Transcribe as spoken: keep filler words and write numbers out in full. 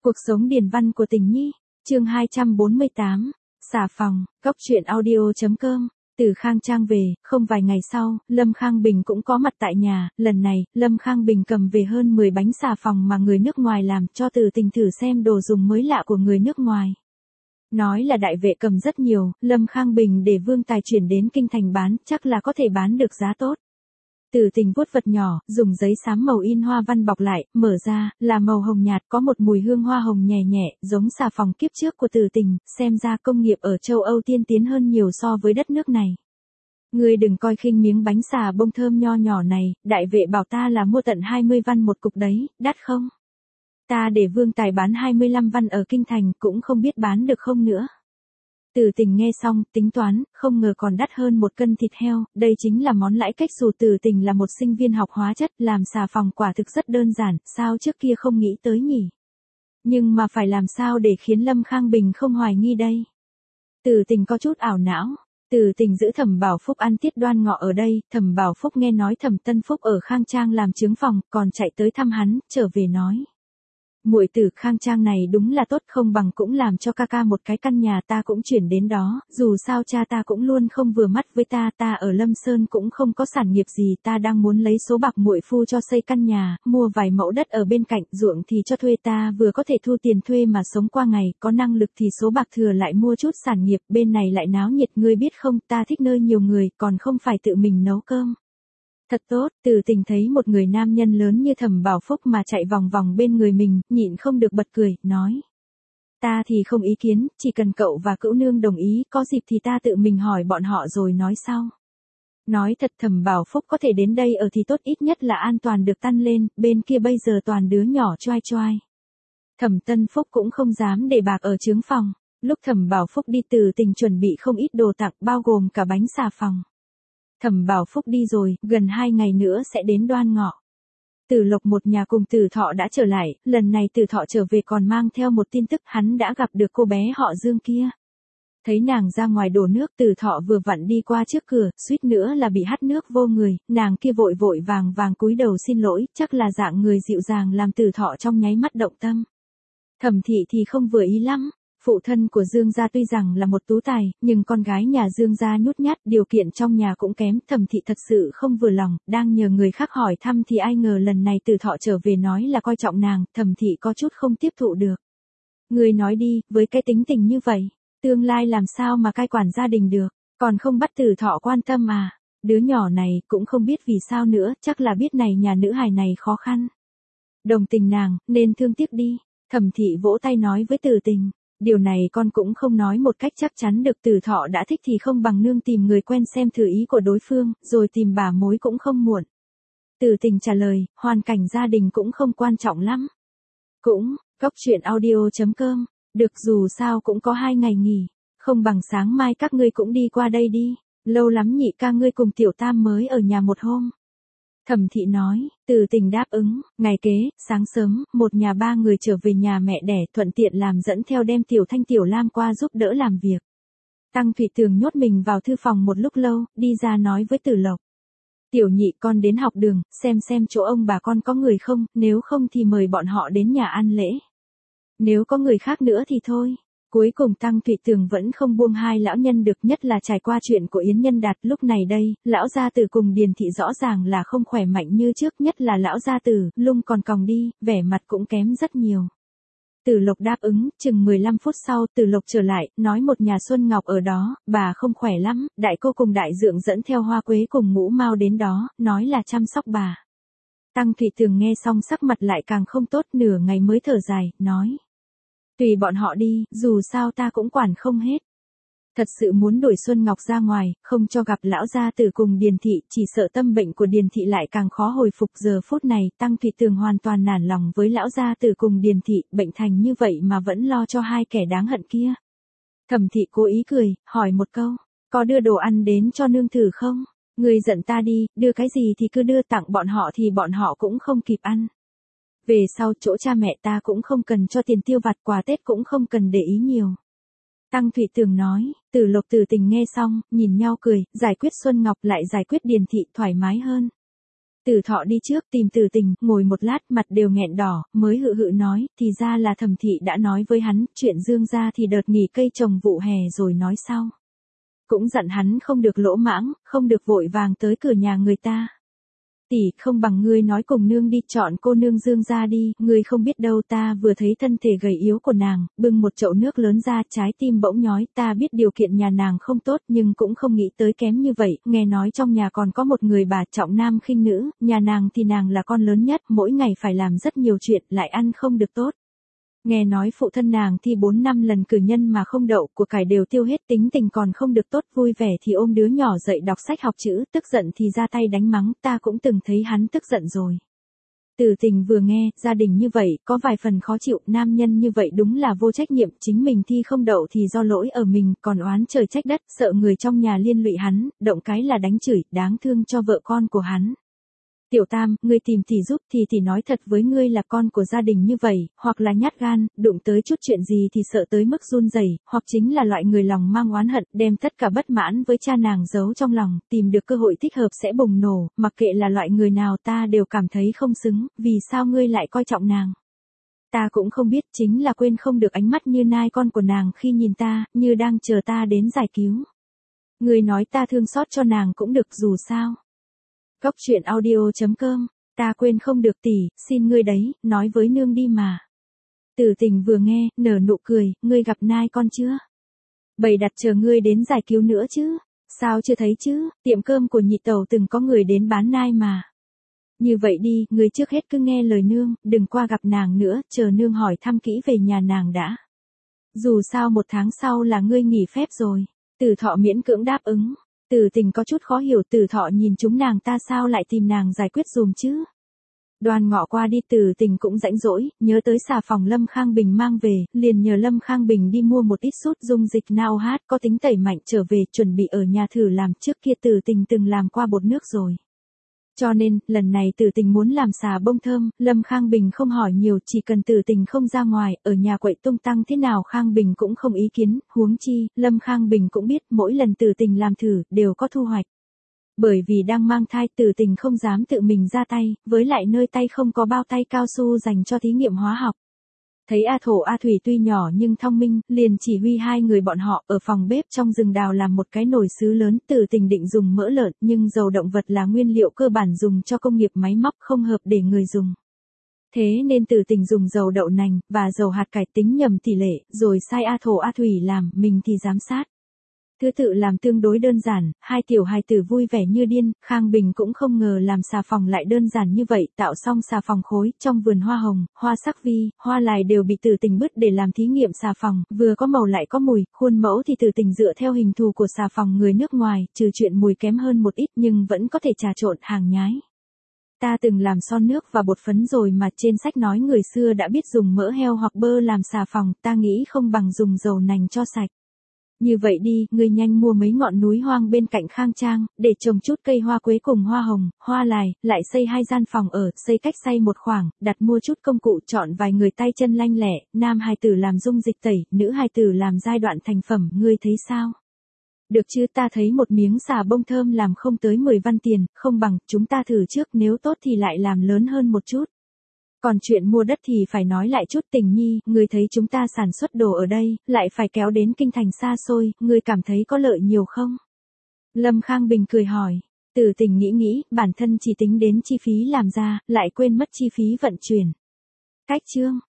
Cuộc sống điền văn của Tình Nhi, chương hai trăm bốn mươi tám, xà phòng, góc truyện audio.com. Từ Khang Trang về, không vài ngày sau, Lâm Khang Bình cũng có mặt tại nhà, lần này, Lâm Khang Bình cầm về hơn mười bánh xà phòng mà người nước ngoài làm cho Từ Tình thử xem đồ dùng mới lạ của người nước ngoài. Nói là đại vệ cầm rất nhiều, Lâm Khang Bình để Vương Tài chuyển đến Kinh Thành bán, chắc là có thể bán được giá tốt. Từ Tình vuốt vật nhỏ, dùng giấy xám màu in hoa văn bọc lại, mở ra, là màu hồng nhạt có một mùi hương hoa hồng nhẹ nhẹ, giống xà phòng kiếp trước của Từ Tình, xem ra công nghiệp ở châu Âu tiên tiến hơn nhiều so với đất nước này. Ngươi đừng coi khinh miếng bánh xà bông thơm nho nhỏ này, đại vệ bảo ta là mua tận hai mươi văn một cục đấy, đắt không? Ta để Vương Tài bán hai mươi lăm văn ở Kinh Thành, cũng không biết bán được không nữa. Từ Tình nghe xong, tính toán, không ngờ còn đắt hơn một cân thịt heo, đây chính là món lãi cách dù Từ Tình là một sinh viên học hóa chất, làm xà phòng quả thực rất đơn giản, sao trước kia không nghĩ tới nhỉ? Nhưng mà phải làm sao để khiến Lâm Khang Bình không hoài nghi đây? Từ Tình có chút ảo não. Từ Tình giữ Thẩm Bảo Phúc ăn tiết đoan ngọ ở đây, Thẩm Bảo Phúc nghe nói Thẩm Tân Phúc ở Khang Trang làm chứng phòng, còn chạy tới thăm hắn, trở về nói. Muội tử Khang Trang này đúng là tốt, không bằng cũng làm cho ca ca một cái căn nhà, ta cũng chuyển đến đó, dù sao cha ta cũng luôn không vừa mắt với ta, ta ở Lâm Sơn cũng không có sản nghiệp gì, ta đang muốn lấy số bạc muội phu cho xây căn nhà, mua vài mẫu đất ở bên cạnh, ruộng thì cho thuê, ta vừa có thể thu tiền thuê mà sống qua ngày, có năng lực thì số bạc thừa lại mua chút sản nghiệp, bên này lại náo nhiệt, ngươi biết không, ta thích nơi nhiều người, còn không phải tự mình nấu cơm. Thật tốt, Từ Tình thấy một người nam nhân lớn như Thẩm Bảo Phúc mà chạy vòng vòng bên người mình, nhịn không được bật cười, nói. Ta thì không ý kiến, chỉ cần cậu và cữu nương đồng ý, có dịp thì ta tự mình hỏi bọn họ rồi nói sau. Nói thật, Thẩm Bảo Phúc có thể đến đây ở thì tốt, ít nhất là an toàn được tăng lên, bên kia bây giờ toàn đứa nhỏ choai choai. Thẩm Tân Phúc cũng không dám để bạc ở chướng phòng, lúc Thẩm Bảo Phúc đi Từ Tình chuẩn bị không ít đồ tặng, bao gồm cả bánh xà phòng. Thẩm Bảo Phúc đi rồi, gần hai ngày nữa sẽ đến Đoan Ngọ. Từ Lộc một nhà cùng Từ Thọ đã trở lại, lần này Từ Thọ trở về còn mang theo một tin tức, hắn đã gặp được cô bé họ Dương kia. Thấy nàng ra ngoài đổ nước, Từ Thọ vừa vặn đi qua trước cửa, suýt nữa là bị hắt nước vô người, nàng kia vội vội vàng vàng cúi đầu xin lỗi, chắc là dạng người dịu dàng làm Từ Thọ trong nháy mắt động tâm. Thẩm thị thì không vừa ý lắm. Phụ thân của Dương gia tuy rằng là một tú tài, nhưng con gái nhà Dương gia nhút nhát, điều kiện trong nhà cũng kém, Thẩm thị thật sự không vừa lòng, đang nhờ người khác hỏi thăm thì ai ngờ lần này Từ Thọ trở về nói là coi trọng nàng, Thẩm thị có chút không tiếp thụ được. Người nói đi, với cái tính tình như vậy, tương lai làm sao mà cai quản gia đình được, còn không bắt Từ Thọ quan tâm à, đứa nhỏ này cũng không biết vì sao nữa, chắc là biết này nhà nữ hài này khó khăn. Đồng tình nàng, nên thương tiếc đi, Thẩm thị vỗ tay nói với Từ Tình. Điều này con cũng không nói một cách chắc chắn được, Từ Thọ đã thích thì không bằng nương tìm người quen xem thử ý của đối phương, rồi tìm bà mối cũng không muộn. Từ Tình trả lời, hoàn cảnh gia đình cũng không quan trọng lắm. Cũng, góc truyện audio.com, được dù sao cũng có hai ngày nghỉ, không bằng sáng mai các ngươi cũng đi qua đây đi, lâu lắm nhị ca ngươi cùng Tiểu Tam mới ở nhà một hôm. Thẩm thị nói, Từ Tình đáp ứng, ngày kế, sáng sớm, một nhà ba người trở về nhà mẹ đẻ, thuận tiện làm dẫn theo đem Tiểu Thanh Tiểu Lam qua giúp đỡ làm việc. Tăng Thủy Tường nhốt mình vào thư phòng một lúc lâu, đi ra nói với Từ Lộc. Tiểu nhị con đến học đường, xem xem chỗ ông bà con có người không, nếu không thì mời bọn họ đến nhà ăn lễ. Nếu có người khác nữa thì thôi. Cuối cùng Tăng Thủy Tường vẫn không buông hai lão nhân được, nhất là trải qua chuyện của Yến Nhân Đạt, lúc này đây, lão gia tử cùng Điền thị rõ ràng là không khỏe mạnh như trước, nhất là lão gia tử, lung còn còng đi, vẻ mặt cũng kém rất nhiều. Từ Lộc đáp ứng, chừng mười lăm phút sau, Từ Lộc trở lại, nói một nhà Xuân Ngọc ở đó, bà không khỏe lắm, đại cô cùng đại dượng dẫn theo Hoa Quế cùng Ngũ Mao đến đó, nói là chăm sóc bà. Tăng Thủy Tường nghe xong sắc mặt lại càng không tốt, nửa ngày mới thở dài, nói. Tùy bọn họ đi, dù sao ta cũng quản không hết. Thật sự muốn đuổi Xuân Ngọc ra ngoài, không cho gặp lão gia tử cùng Điền thị, chỉ sợ tâm bệnh của Điền thị lại càng khó hồi phục. Giờ phút này, Tăng Thủy Tường hoàn toàn nản lòng với lão gia tử cùng Điền thị, bệnh thành như vậy mà vẫn lo cho hai kẻ đáng hận kia. Thẩm thị cố ý cười, hỏi một câu, có đưa đồ ăn đến cho nương thử không? Người giận ta đi, đưa cái gì thì cứ đưa, tặng bọn họ thì bọn họ cũng không kịp ăn. Về sau chỗ cha mẹ ta cũng không cần cho tiền tiêu vặt, quà Tết cũng không cần để ý nhiều. Tăng Thủy Tường nói, Từ Lộc Từ Tình nghe xong, nhìn nhau cười, giải quyết Xuân Ngọc lại giải quyết Điền thị thoải mái hơn. Tử Thọ đi trước tìm Tử Tình, ngồi một lát mặt đều nghẹn đỏ, mới hự hự nói, thì ra là Thẩm thị đã nói với hắn, chuyện Dương gia thì đợt nghỉ cây trồng vụ hè rồi nói sau. Cũng dặn hắn không được lỗ mãng, không được vội vàng tới cửa nhà người ta. Tỷ, không bằng ngươi nói cùng nương đi, chọn cô nương Dương gia đi, ngươi không biết đâu, ta vừa thấy thân thể gầy yếu của nàng, bưng một chậu nước lớn ra, trái tim bỗng nhói, ta biết điều kiện nhà nàng không tốt nhưng cũng không nghĩ tới kém như vậy, nghe nói trong nhà còn có một người bà trọng nam khinh nữ, nhà nàng thì nàng là con lớn nhất, mỗi ngày phải làm rất nhiều chuyện, lại ăn không được tốt. Nghe nói phụ thân nàng thi bốn năm lần cử nhân mà không đậu, của cải đều tiêu hết, tính tình còn không được tốt, vui vẻ thì ôm đứa nhỏ dậy đọc sách học chữ, tức giận thì ra tay đánh mắng, ta cũng từng thấy hắn tức giận rồi. Tử Tình vừa nghe, gia đình như vậy, có vài phần khó chịu, nam nhân như vậy đúng là vô trách nhiệm, chính mình thi không đậu thì do lỗi ở mình, còn oán trời trách đất, sợ người trong nhà liên lụy hắn, động cái là đánh chửi, đáng thương cho vợ con của hắn. Tiểu Tam, ngươi tìm tỷ giúp thì tỷ nói thật với ngươi là con của gia đình như vậy, hoặc là nhát gan, đụng tới chút chuyện gì thì sợ tới mức run rẩy, hoặc chính là loại người lòng mang oán hận, đem tất cả bất mãn với cha nàng giấu trong lòng, tìm được cơ hội thích hợp sẽ bùng nổ, mặc kệ là loại người nào ta đều cảm thấy không xứng, vì sao ngươi lại coi trọng nàng? Ta cũng không biết, chính là quên không được ánh mắt như nai con của nàng khi nhìn ta, như đang chờ ta đến giải cứu. Ngươi nói ta thương xót cho nàng cũng được, dù sao. Cốc truyện audio chấm com, ta quên không được tỷ, xin ngươi đấy, nói với nương đi mà. Tử Tình vừa nghe, nở nụ cười, ngươi gặp nai con chưa? Bày đặt chờ ngươi đến giải cứu nữa chứ? Sao chưa thấy chứ, tiệm cơm của nhị tẩu từng có người đến bán nai mà. Như vậy đi, ngươi trước hết cứ nghe lời nương, đừng qua gặp nàng nữa, chờ nương hỏi thăm kỹ về nhà nàng đã. Dù sao một tháng sau là ngươi nghỉ phép rồi. Tử Thọ miễn cưỡng đáp ứng. Tử Tình có chút khó hiểu, Tử Thọ nhìn chúng nàng ta sao lại tìm nàng giải quyết dùm chứ. Đoàn Ngọ qua đi, Tử Tình cũng rãnh rỗi, nhớ tới xà phòng Lâm Khang Bình mang về, liền nhờ Lâm Khang Bình đi mua một ít sút dung dịch nao hát có tính tẩy mạnh trở về, chuẩn bị ở nhà thử làm, trước kia Tử Tình từng làm qua bột nước rồi. Cho nên, lần này Tử Tình muốn làm xà bông thơm, Lâm Khang Bình không hỏi nhiều, chỉ cần Tử Tình không ra ngoài, ở nhà quậy tung tăng thế nào Khang Bình cũng không ý kiến, huống chi, Lâm Khang Bình cũng biết mỗi lần Tử Tình làm thử, đều có thu hoạch. Bởi vì đang mang thai, Tử Tình không dám tự mình ra tay, với lại nơi tay không có bao tay cao su dành cho thí nghiệm hóa học. Thấy A Thổ A Thủy tuy nhỏ nhưng thông minh, liền chỉ huy hai người bọn họ ở phòng bếp trong rừng đào làm một cái nồi sứ lớn. Tử Tình định dùng mỡ lợn, nhưng dầu động vật là nguyên liệu cơ bản dùng cho công nghiệp máy móc, không hợp để người dùng. Thế nên Tử Tình dùng dầu đậu nành và dầu hạt cải, tính nhầm tỷ lệ, rồi sai A Thổ A Thủy làm, mình thì giám sát. Thứ tự làm tương đối đơn giản, hai tiểu hài tử vui vẻ như điên, Khang Bình cũng không ngờ làm xà phòng lại đơn giản như vậy, tạo xong xà phòng khối, trong vườn hoa hồng, hoa sắc vi, hoa lài đều bị Tử Tình bứt để làm thí nghiệm xà phòng, vừa có màu lại có mùi, khuôn mẫu thì Tử Tình dựa theo hình thù của xà phòng người nước ngoài, trừ chuyện mùi kém hơn một ít nhưng vẫn có thể trà trộn hàng nhái. Ta từng làm son nước và bột phấn rồi mà, trên sách nói người xưa đã biết dùng mỡ heo hoặc bơ làm xà phòng, ta nghĩ không bằng dùng dầu nành cho sạch. Như vậy đi, ngươi nhanh mua mấy ngọn núi hoang bên cạnh khang trang, để trồng chút cây hoa quế cùng hoa hồng, hoa lài, lại xây hai gian phòng ở, xây cách xây một khoảng, đặt mua chút công cụ, chọn vài người tay chân lanh lẹ, nam hài tử làm dung dịch tẩy, nữ hài tử làm giai đoạn thành phẩm, ngươi thấy sao? Được chứ, ta thấy một miếng xà bông thơm làm không tới mười văn tiền, không bằng, chúng ta thử trước, nếu tốt thì lại làm lớn hơn một chút. Còn chuyện mua đất thì phải nói lại chút. Tình nhi, ngươi thấy chúng ta sản xuất đồ ở đây, lại phải kéo đến kinh thành xa xôi, ngươi cảm thấy có lợi nhiều không? Lâm Khang Bình cười hỏi. Tử Tình nghĩ nghĩ, bản thân chỉ tính đến chi phí làm ra, lại quên mất chi phí vận chuyển. Cách chương.